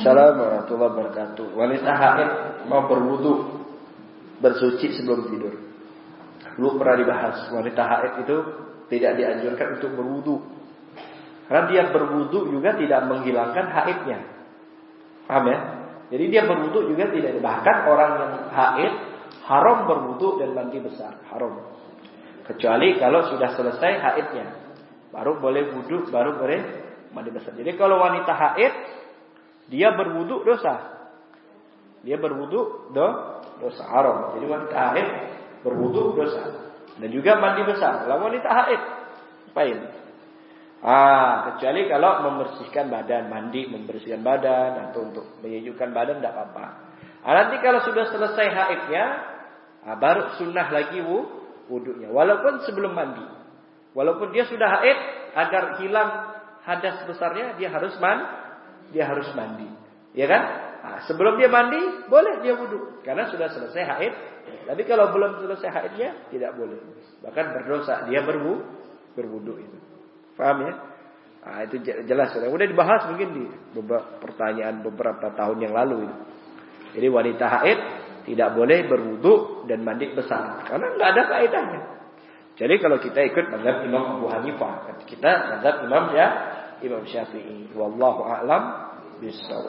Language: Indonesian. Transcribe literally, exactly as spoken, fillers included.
Assalamualaikum warahmatullahi wabarakatuh. Wanita haid mau berwudu, bersuci sebelum tidur. Dulu pernah dibahas, wanita haid itu tidak dianjurkan untuk berwudu. Karena dia berwudu juga tidak menghilangkan haidnya. Paham ya? Jadi dia berwudu juga tidak. Bahkan orang yang haid haram berwudu dan mandi besar, haram. Kecuali kalau sudah selesai haidnya, baru boleh wudu, baru boleh mandi besar. Jadi kalau wanita haid dia berwudu dosa. Dia berwudu do, dosa haram. Jadi wanita haid berwudu dosa. Dan juga mandi besar. Kalau wanita haid apain? Ah, kecuali kalau membersihkan badan, mandi membersihkan badan atau untuk menyejukkan badan tidak apa-apa. Ah, nanti kalau sudah selesai haidnya, ah, baru sunnah lagi wudunya. Walaupun sebelum mandi. Walaupun dia sudah haid, agar hilang hadas besarnya dia harus mandi, dia harus mandi. Ya kan? Nah, sebelum dia mandi boleh dia wudu karena sudah selesai haid. Tapi kalau belum selesai haidnya tidak boleh. Bahkan berdosa dia berwu, berwudu itu. Paham ya? Nah, itu jelas sudah. Udah dibahas mungkin di beberapa pertanyaan beberapa tahun yang lalu itu. Jadi wanita haid tidak boleh berwudu dan mandi besar karena nggak ada faedahnya. Jadi kalau kita ikut mazhab Imam Abu Hanifah, kita mazhab Imam ya Imam Syafi'i. Wallahu a'lam bishawab.